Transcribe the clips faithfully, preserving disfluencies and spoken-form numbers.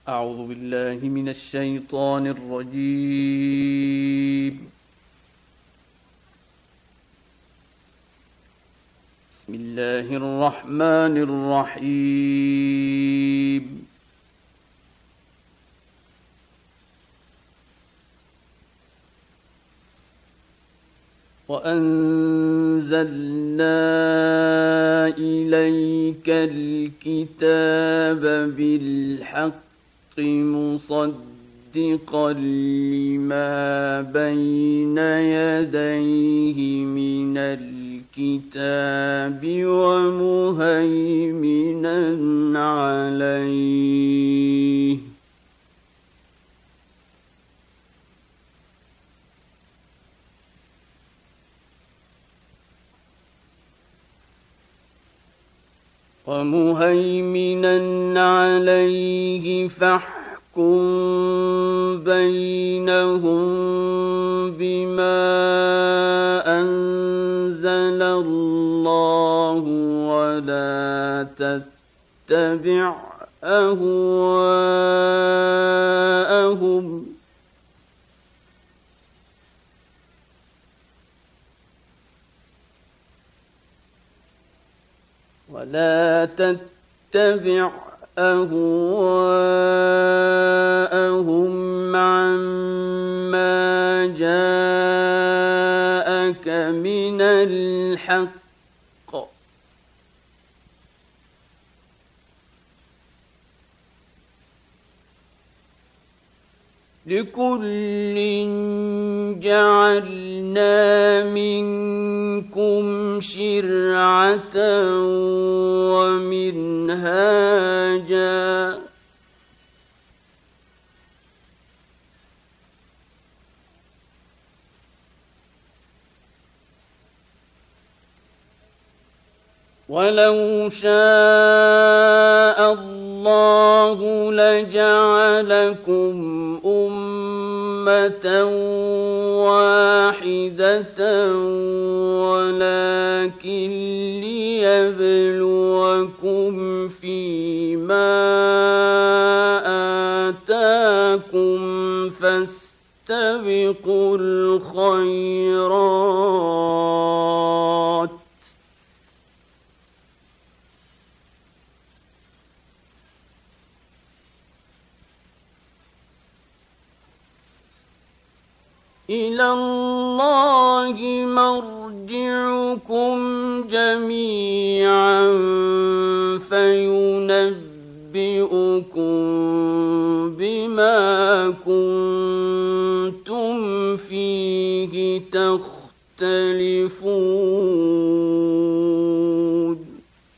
أعوذ بالله من الشيطان الرجيم. بسم الله الرحمن الرحيم. وأنزلنا إليك الكتاب بالحق مصدقا لما بين يديه من الكتاب ومهيمنا عليه ومهيمنا عليه فاحكم بينهم بما أنزل الله ولا تتبع أهواءهم ولا تتبع أهواءهم عما جاءك من الحق لكل جعلنا منكم شرعة ومنهاجا ولو شاء الله لجعلكم أمة واحدة ولكن ليبلوكم فيما آتاكم فاستبقوا الخيرات إلى الله مرجعكم جميعا فينبئكم بما كنتم فيه تختلفون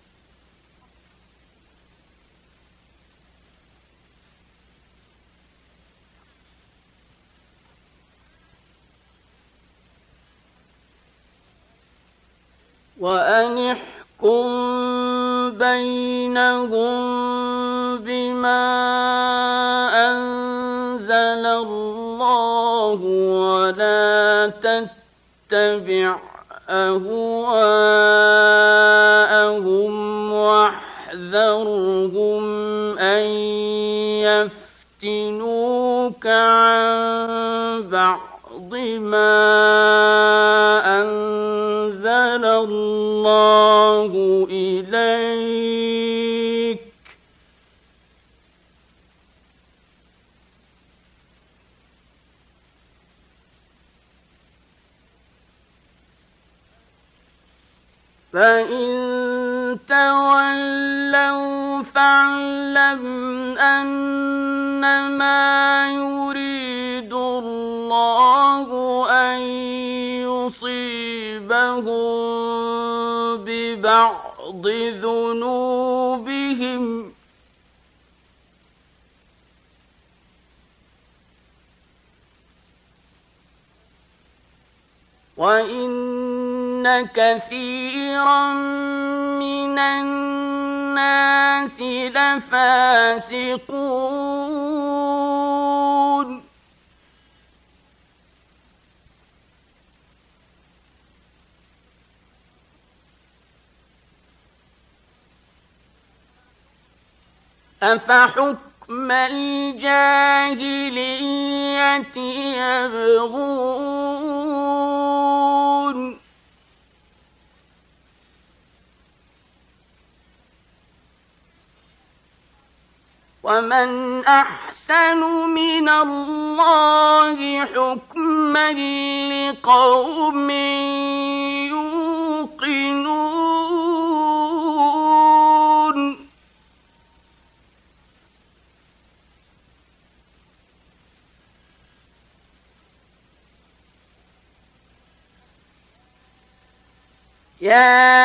وأن احكم بينهم بما أنزل الله ولا تتبع أهواءهم واحذرهم أن يفتنوك عن بعض ما أنزل الله إليك فإن تولوا فاعلم أنما يريد الله أن يصيبهم ببعض ذنوبهم وإن كثيرا من الناس لفاسقون أفحكم حكم الجاهلية يبغون ومن أحسن من الله حكما لقوم يوقنون يا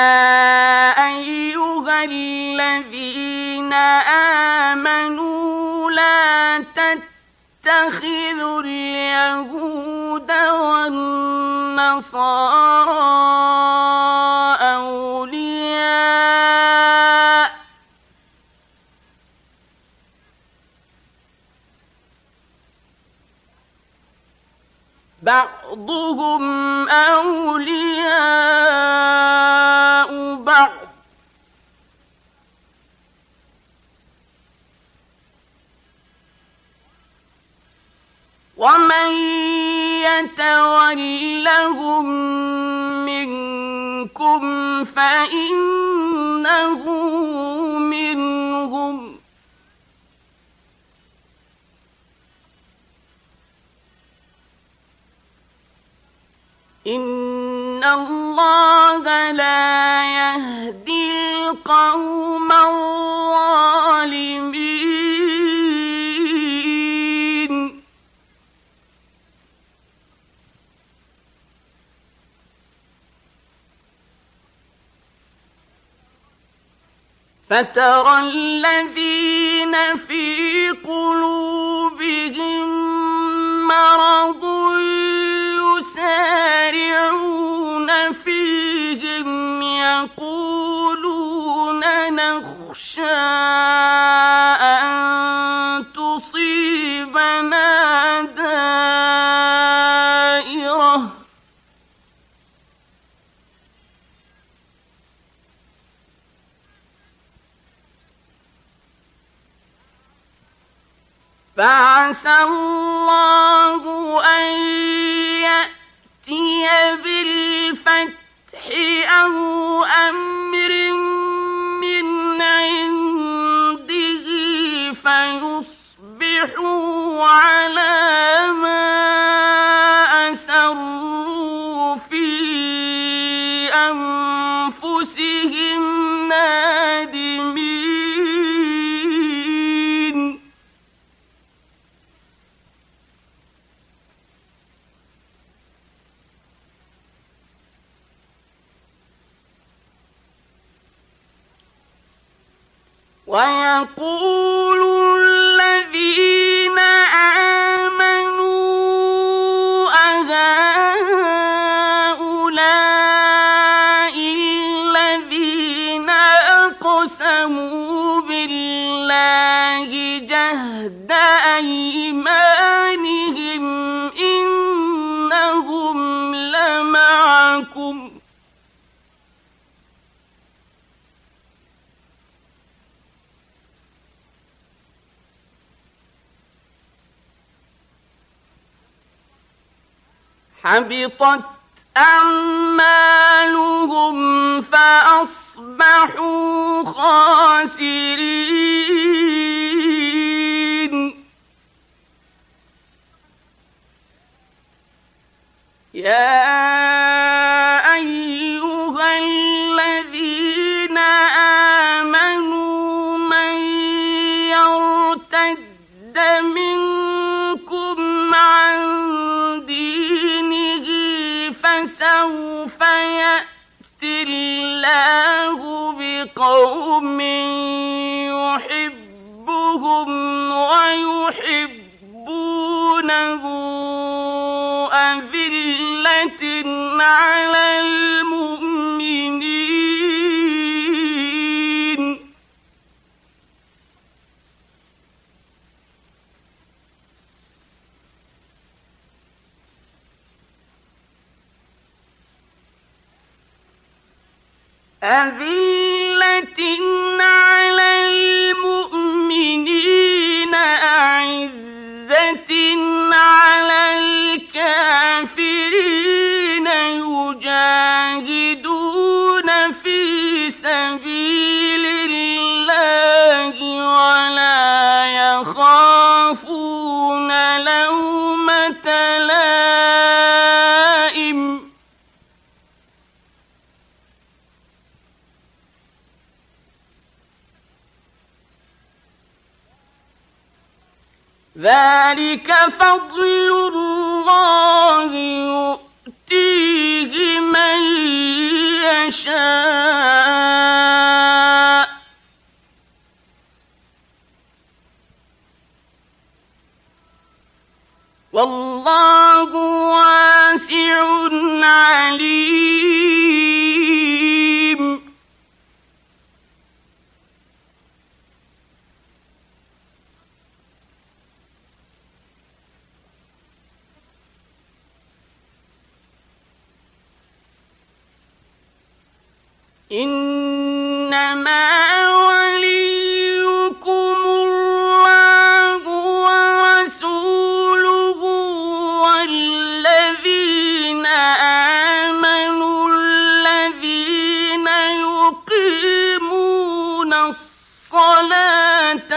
أيها الذين آمنوا لا تتخذوا اليهود والنصارى أولياء بعضهم أولياء بعض ومن يتولهم منكم فإنه منهم إن الله لا يهدي القوم الظالمين فترى الذين في قلوبهم مرض يسارعون فيهم يقولون نخشى أن تصيبنا دائرة فعسى الله أن يأتي بالفتح أو أمر من عنده فيصبحوا على ما أسروا في أنفسهم نادمين ويقول الذين آمنوا أهؤلاء الذين أقسموا بالله جهد أيمانهم إنهم لمعكم حبطت أعمالهم فأصبحوا خاسرين يا أيها الذين آمنوا من يرتد منكم عن دينه فسوف يأتي الله بقوم يحبهم ويحبونه أذلة على المؤمنين أذلة على المؤمنين في سبيل الله ولا يخافون لومة لائم ذلك فضل الله يؤتيه من يشاء والله واسع عليم إنما وليكم الله ورسوله والذين آمنوا الذين يقيمون الصلاة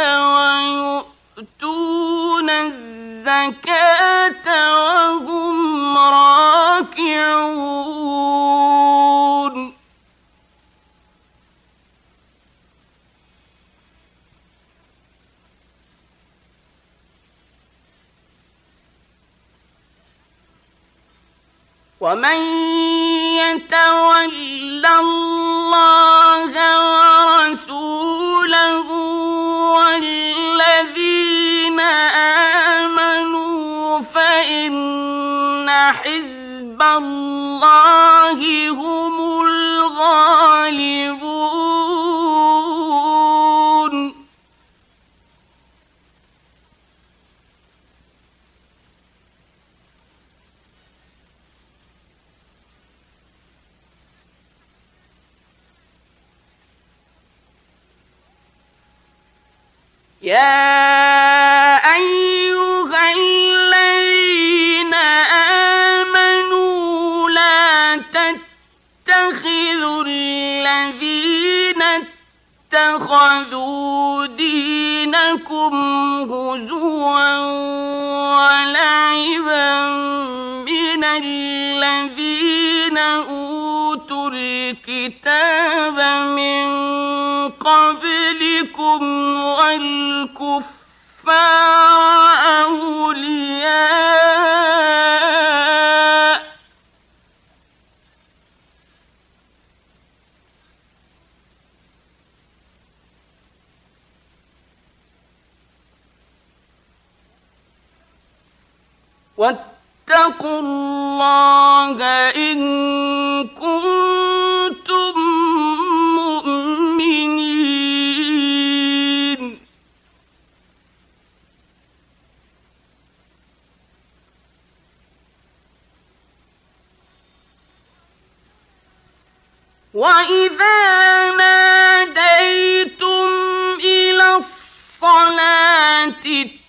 ويؤتون الزكاة وهم راكعون ومن يتول الله ورسوله والذين آمنوا فإن حزب الله هم الغالبون يا أيها الذين آمنوا لا تتخذوا الذين اتخذوا دينكم هزوا ولعبا من الذين أوتوا الكتاب من قبلكم والكفار أولياء واتقوا الله إن كنتم مؤمنين وإذا ناديتم إلى الصلاة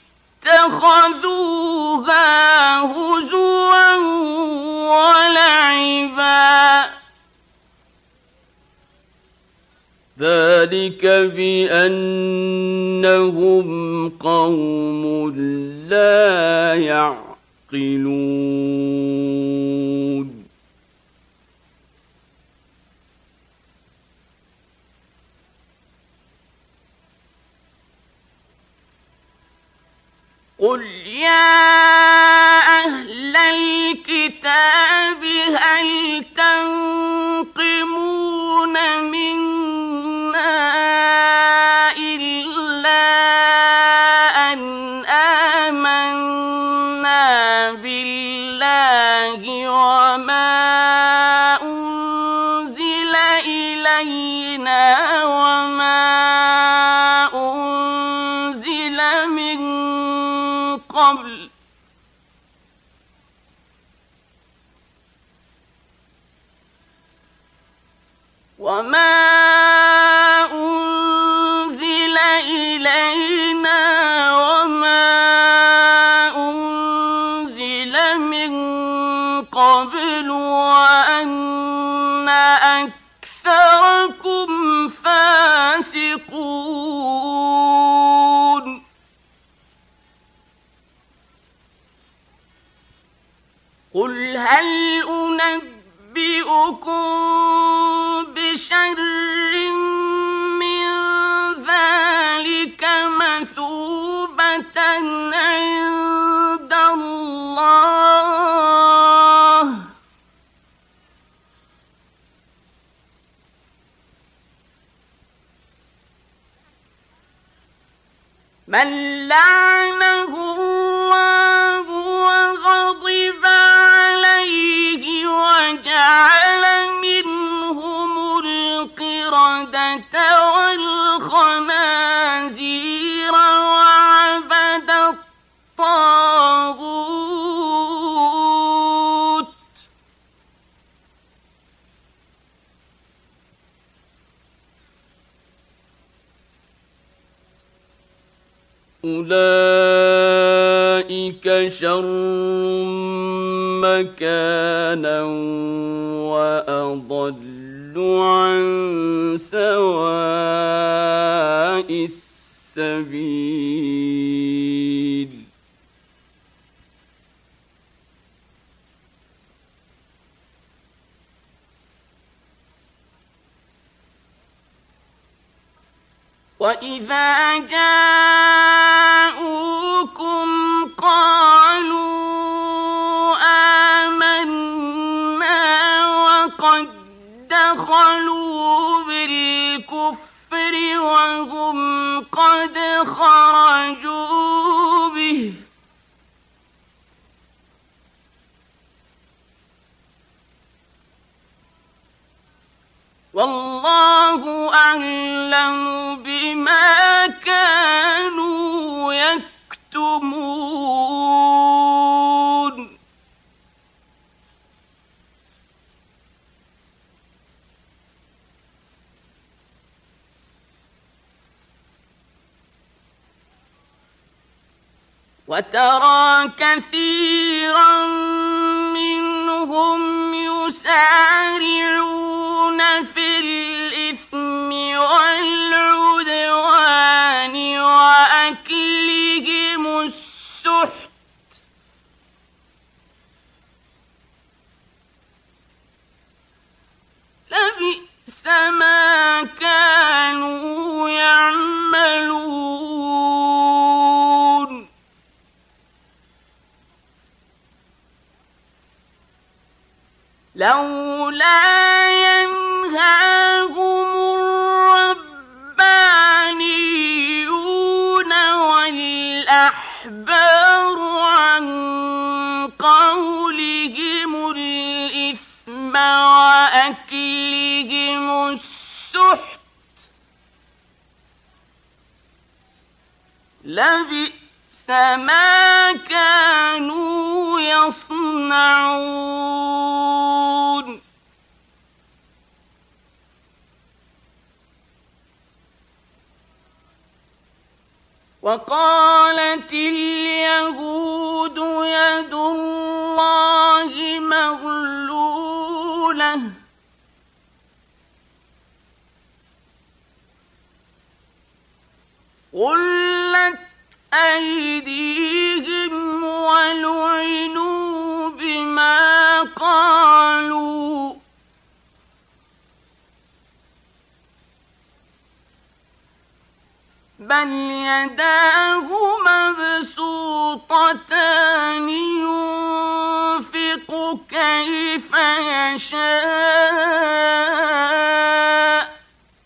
اتخذوها هزوا ولعبا ذلك بأنهم قوم لا يعقلون قل يا أهل الكتاب هل تنقمون منا إلا أن آمنا بالله وما أنزل إلينا وما أنزل من قبل وما أنزل إلينا وما أنزل من قبل وأن أكثر إنكم فاسقون قل هل أنبئكم بشر من ذلك مثوبة عند الله من لعنه الله وغضب عليه وجعل منهم القردة والخنازير وعبد الطاغوت أولئك شر مكانا وأضل عن سواء السبيل وإذا جاءوكم قالوا آمنا وقد دخلوا بالكفر وهم قد خرجوا به والله أعلم بما كانوا يكتمون وترى كثيرا منهم يسارعون في الإثم والعدوان وأكلهم السحت لبئس ما كانوا يعملون لولا ينهاهم الربانيون والأحبار عن قولهم الإثم وأكلهم السحت لبئس ما كانوا يصنعون وقالت اليهود يد الله مغلولة غلت أيديهم ولعنوا بما قالوا بل يداه مبسوطتان ينفق كيف يشاء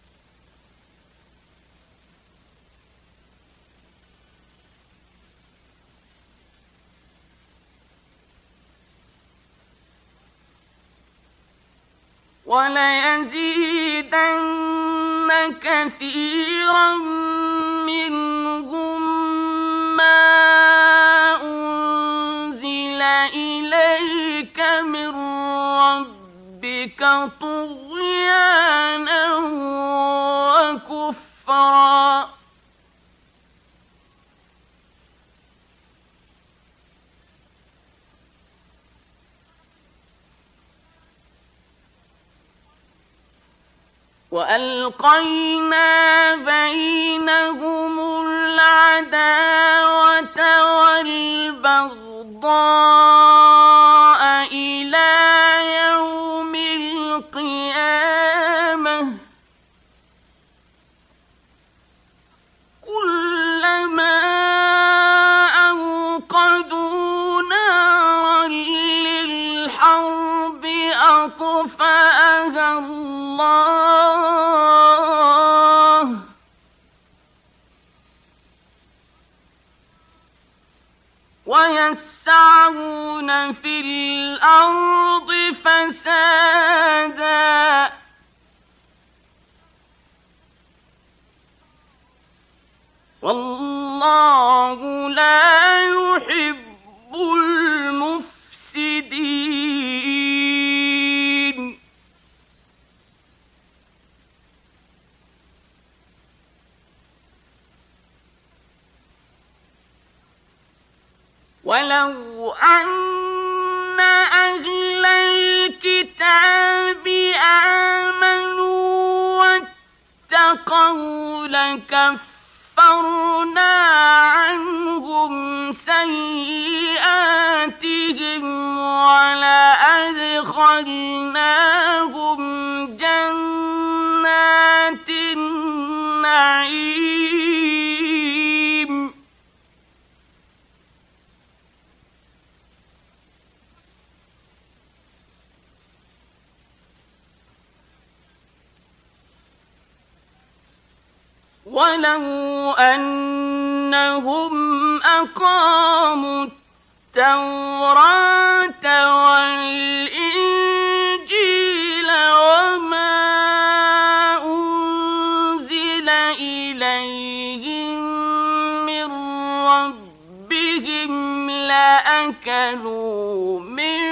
وليزيدن كثيرا منهم ما أنزل إليك من ربك طغيانا وكفرا وألقينا بينهم العداوة والبغضاء إلى يوم القيامة كلما أوقدوا نارا للحرب أطفأها الله ويسعون في الأرض فسادا والله لا يحب المفسدين. ولو أن أهل الكتاب آمنوا واتقوا لكفرنا عنهم سيئاتهم ولأدخلناهم جنات النعيم ولو أنهم أقاموا التوراة والإنجيل وما أنزل إليهم من ربهم لأكلوا من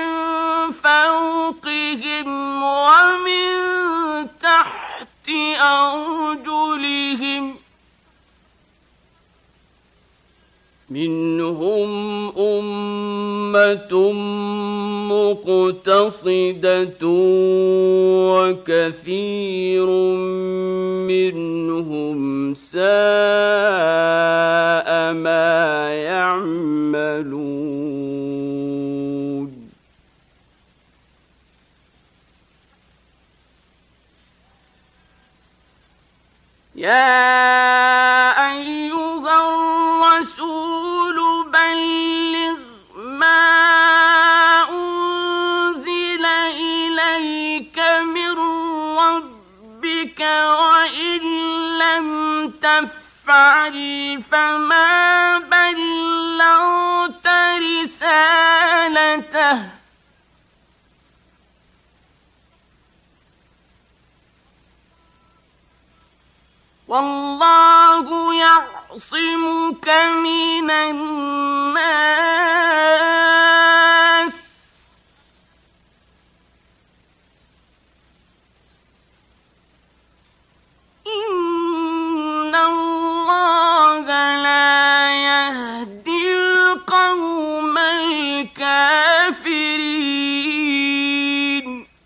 فوقهم ومن تحت أرجلهم منهم أمة مقتصدة وكثير منهم ساء ما يعملون. يا أيها الرسول بلغ ما أنزل إليك من ربك وإن لم تفعل فما بلغت رسالته والله يعصمك من الناس إن الله لا يهدي القوم الكافرين.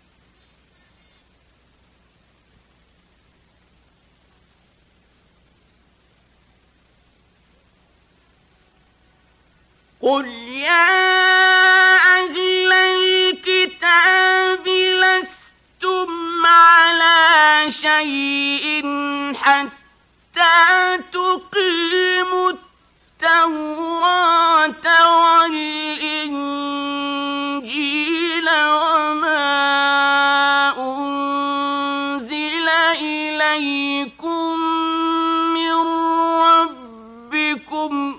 قل يا أهل الكتاب لستم على شيء حتى تقيموا التوراة والإنجيل وما أنزل إليكم من ربكم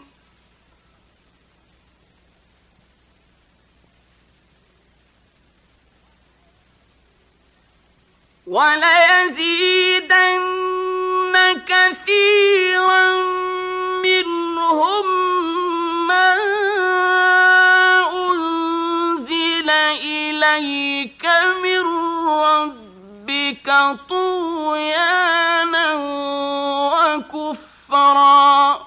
وليزيدن كثيرا منهم ما أنزل إليك من ربك طغيانا وكفرا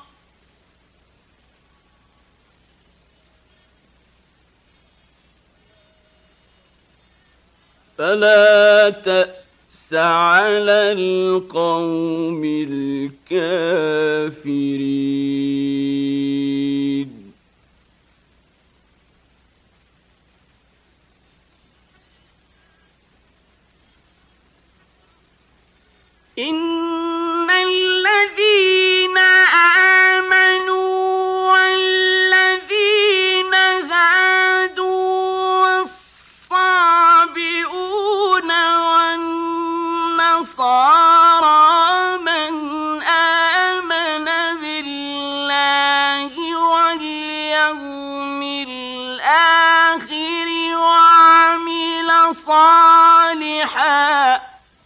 فلا تأس على القوم الكافرين. إن الذين آمنوا والذين هادوا والصابئون والنصارى من آمن بالله واليوم الآخر وعمل صالحا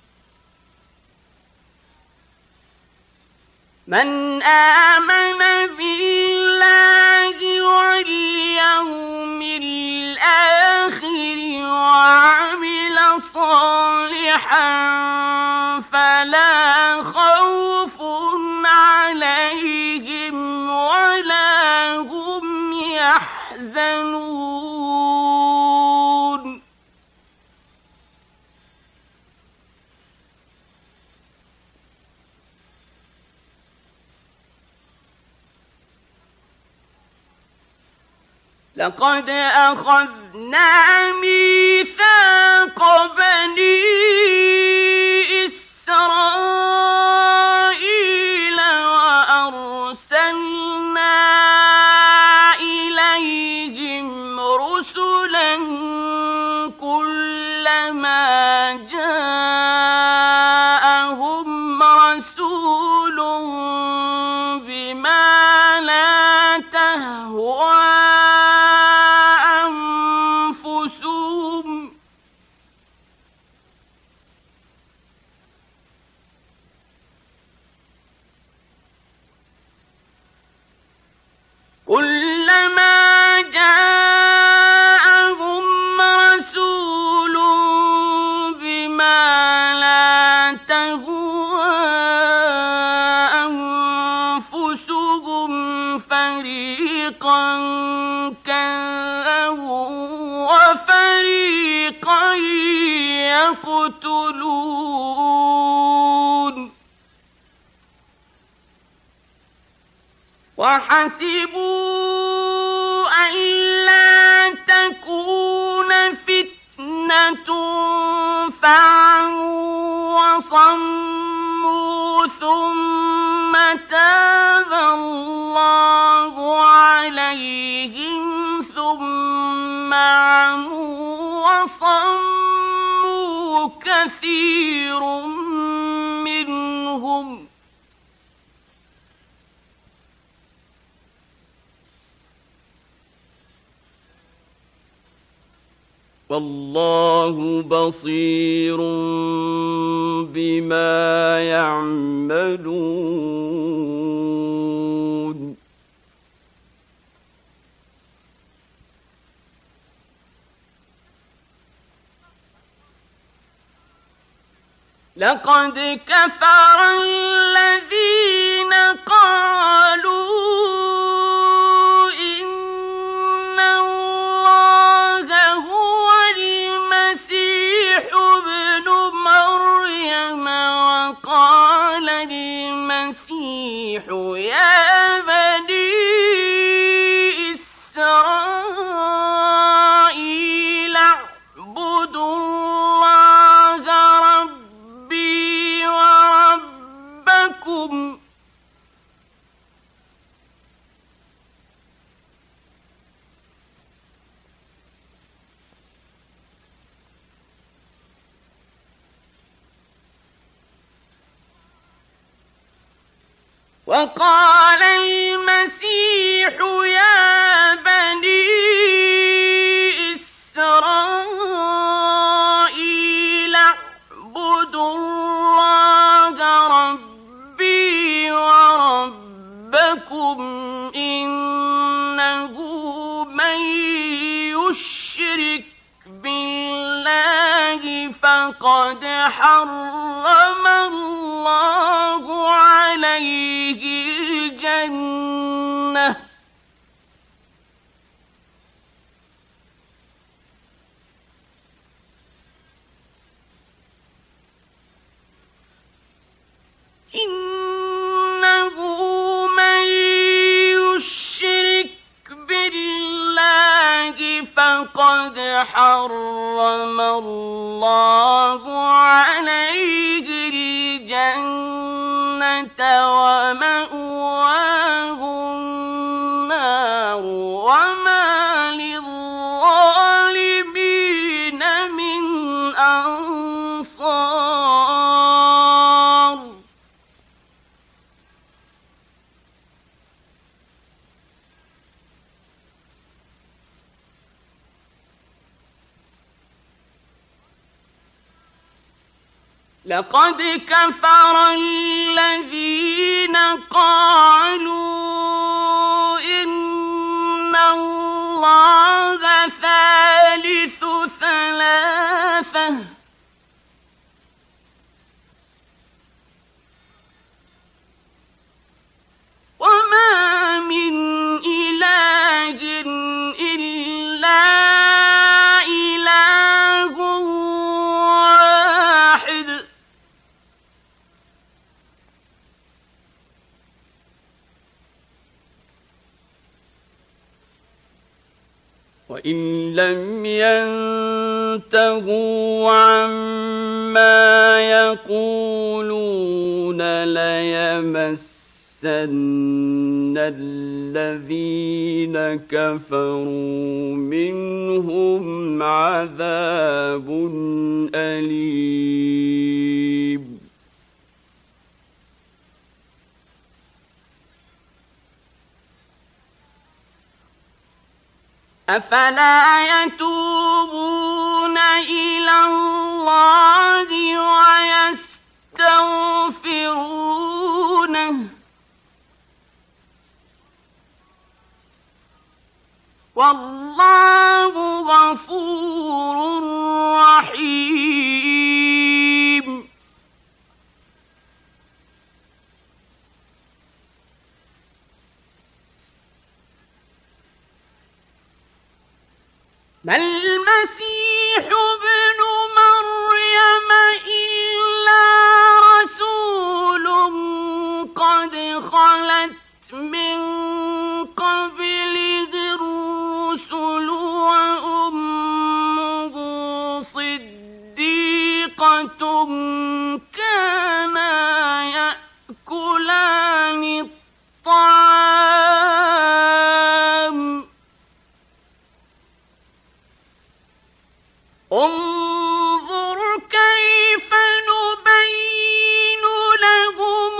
من آمن بالله واليوم الآخر وعمل صالحا فلا خوف عليهم ولا هم يحزنون. لقد أخذنا ميثاق بني إسرائيل وأرسلنا إليهم رسلا كلما جاءهم رسول بما لا تهوى كلما جاءهم رسول بما لا تهوى أنفسهم فريقا كذبوا وفريقا يقتلون. وحسبوا ألا تكون فتنة فعموا وصموا ثم تاب الله عليهم ثم عموا وصموا كثير منهم والله بصير بما يعملون. لقد كفر الذين قالوا قال المسيح يا بني إسرائيل اعبدوا الله ربي وربكم وقال المسيح يا بني إسرائيل اعبدوا الله ربي وربكم إنه من يشرك بالله فقد حرم الله عليه الجنة لقد حرم الله عليه الجنة ومأواه النار وما للظالمين من أنصار. لقد كفر الذين قالوا إن الله ثالث ثلاثة وما من إله إلا إله واحد وإن لم ينتهوا عما يقولون ليمسن الذين كفروا منهم عذاب أليم. أفلا يتوبون إلى الله ويستغفرونه والله غفور رحيم. ما المسيح ابن مريم إلا رسول قد خلت من قبله الرسل وأمه صديقة كانا يأكلان الطعام انظر كيف نبين لهم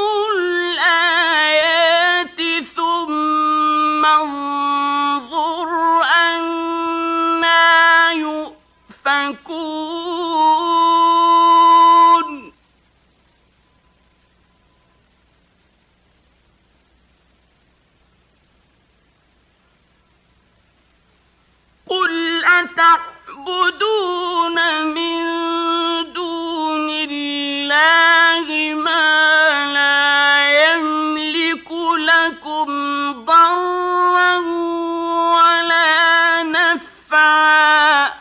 الآيات ثم انظر أنى يؤفكون. قل أتعبدون من دون الله ما لا يملك لكم ضرا ولا نفعا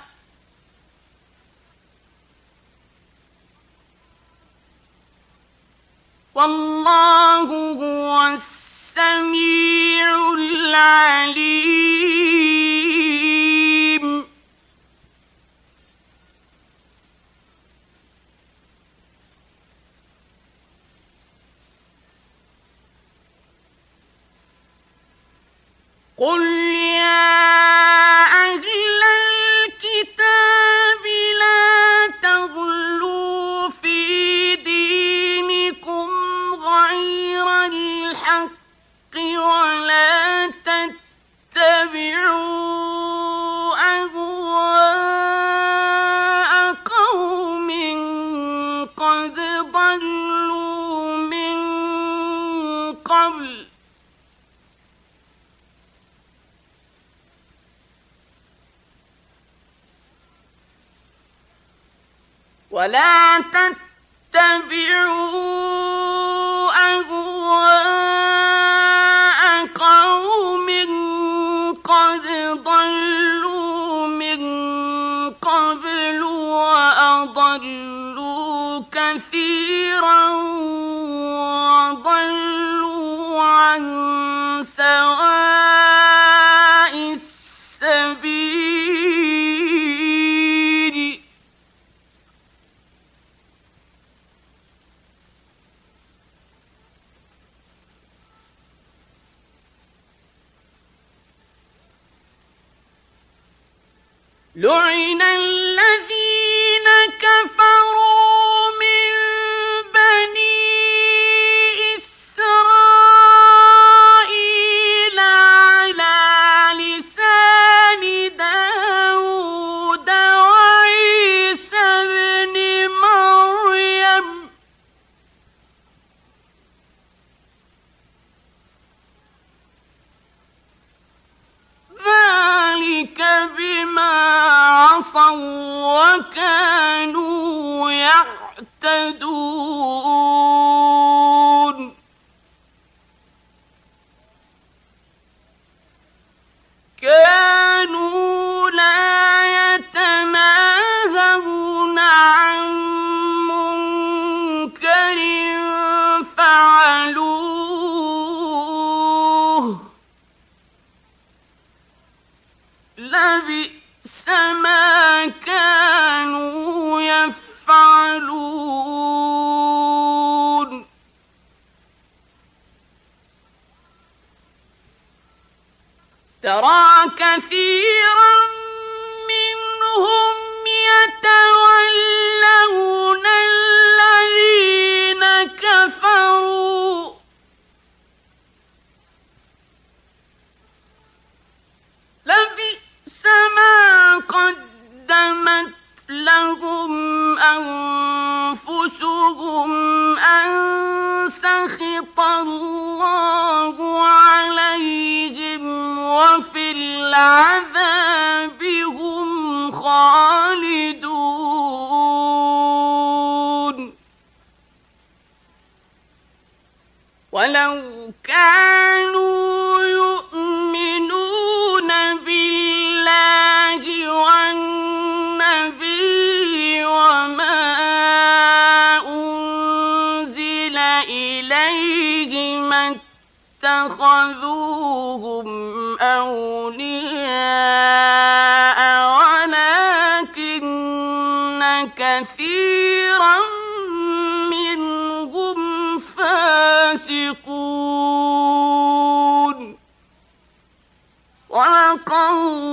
والله هو السميع العليم. قل يا أهل الكتاب لا تغلوا في دينكم غير الحق ولا تتبعوا أهواء قوم قد ضلوا من قبل ولا تتبعوا أهواء قوم قد ضلوا من قبل وأضلوا كثيرا وضلوا عن سواء السبيل. لعن الذين كفروا من بني إسرائيل على لسان داود وعيسى ابن مريم ذلك بما عصوا وكانوا يعتدون كانوا لا يتناهون عن منكر فعلوه لبئس ما كانوا يفعلون ترى كثيرا منهم يتولون الذين كفروا لبئس ما قدمت لهم أنفسهم أن سخط الله عليهم وفي العذاب هم خالدون ولو كانوا يؤمنون بالله والنبي وما أنزل إليه ما اتخذوهم أولياء ولكن كثيرا منهم فاسقون صدق الله